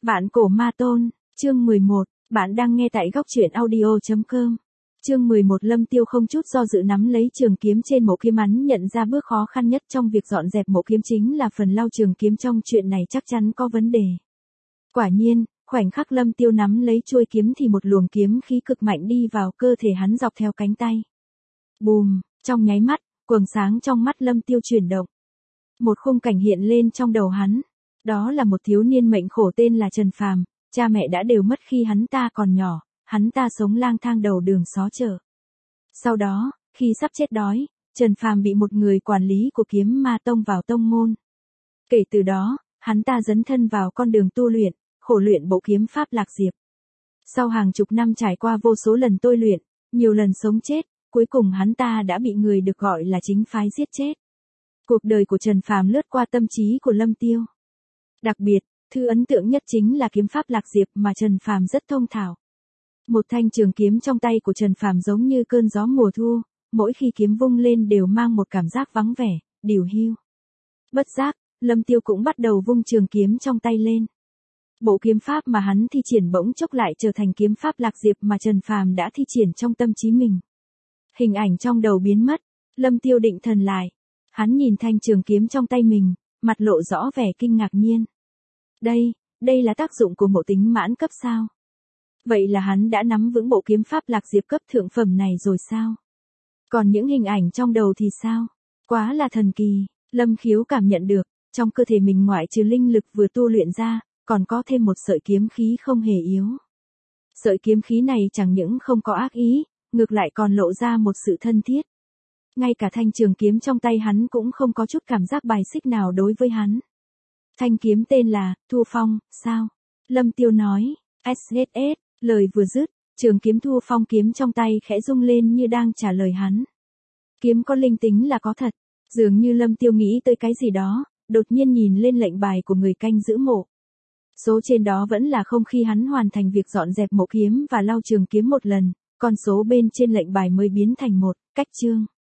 Vạn cổ ma tôn, chương 11, bạn đang nghe tại góc truyện audio.com. Chương 11 Lâm Tiêu không chút do dự nắm lấy trường kiếm trên mộ kiếm, hắn nhận ra bước khó khăn nhất trong việc dọn dẹp mộ kiếm chính là phần lau trường kiếm, trong chuyện này chắc chắn có vấn đề. Quả nhiên, khoảnh khắc Lâm Tiêu nắm lấy chuôi kiếm thì một luồng kiếm khí cực mạnh đi vào cơ thể hắn dọc theo cánh tay. Bùm, trong nháy mắt, quầng sáng trong mắt Lâm Tiêu chuyển động. Một khung cảnh hiện lên trong đầu hắn. Đó là một thiếu niên mệnh khổ tên là Trần Phàm, cha mẹ đã đều mất khi hắn ta còn nhỏ, hắn ta sống lang thang đầu đường xó chợ. Sau đó, khi sắp chết đói, Trần Phàm bị một người quản lý của Kiếm Ma Tông vào tông môn. Kể từ đó, hắn ta dấn thân vào con đường tu luyện, khổ luyện bộ kiếm pháp Lạc Diệp. Sau hàng chục năm trải qua vô số lần tôi luyện, nhiều lần sống chết, cuối cùng hắn ta đã bị người được gọi là chính phái giết chết. Cuộc đời của Trần Phàm lướt qua tâm trí của Lâm Tiêu. Đặc biệt, thứ ấn tượng nhất chính là kiếm pháp Lạc Diệp mà Trần Phàm rất thông thạo. Một thanh trường kiếm trong tay của Trần Phàm giống như cơn gió mùa thu, mỗi khi kiếm vung lên đều mang một cảm giác vắng vẻ, điều hiu. Bất giác, Lâm Tiêu cũng bắt đầu vung trường kiếm trong tay lên. Bộ kiếm pháp mà hắn thi triển bỗng chốc lại trở thành kiếm pháp Lạc Diệp mà Trần Phàm đã thi triển trong tâm trí mình. Hình ảnh trong đầu biến mất, Lâm Tiêu định thần lại. Hắn nhìn thanh trường kiếm trong tay mình, mặt lộ rõ vẻ kinh ngạc nhiên. Đây là tác dụng của mộ tính mãn cấp sao? Vậy là hắn đã nắm vững bộ kiếm pháp Lạc Diệp cấp thượng phẩm này rồi sao? Còn những hình ảnh trong đầu thì sao? Quá là thần kỳ, Lâm Khiếu cảm nhận được, trong cơ thể mình ngoại trừ linh lực vừa tu luyện ra, còn có thêm một sợi kiếm khí không hề yếu. Sợi kiếm khí này chẳng những không có ác ý, ngược lại còn lộ ra một sự thân thiết. Ngay cả thanh trường kiếm trong tay hắn cũng không có chút cảm giác bài xích nào đối với hắn. Thanh kiếm tên là Thu Phong, sao? Lâm Tiêu nói, SSS, lời vừa dứt, trường kiếm Thu Phong kiếm trong tay khẽ rung lên như đang trả lời hắn. Kiếm có linh tính là có thật, dường như Lâm Tiêu nghĩ tới cái gì đó, đột nhiên nhìn lên lệnh bài của người canh giữ mộ. Số trên đó vẫn là không khi hắn hoàn thành việc dọn dẹp mộ kiếm và lau trường kiếm một lần, con số bên trên lệnh bài mới biến thành một cách chương.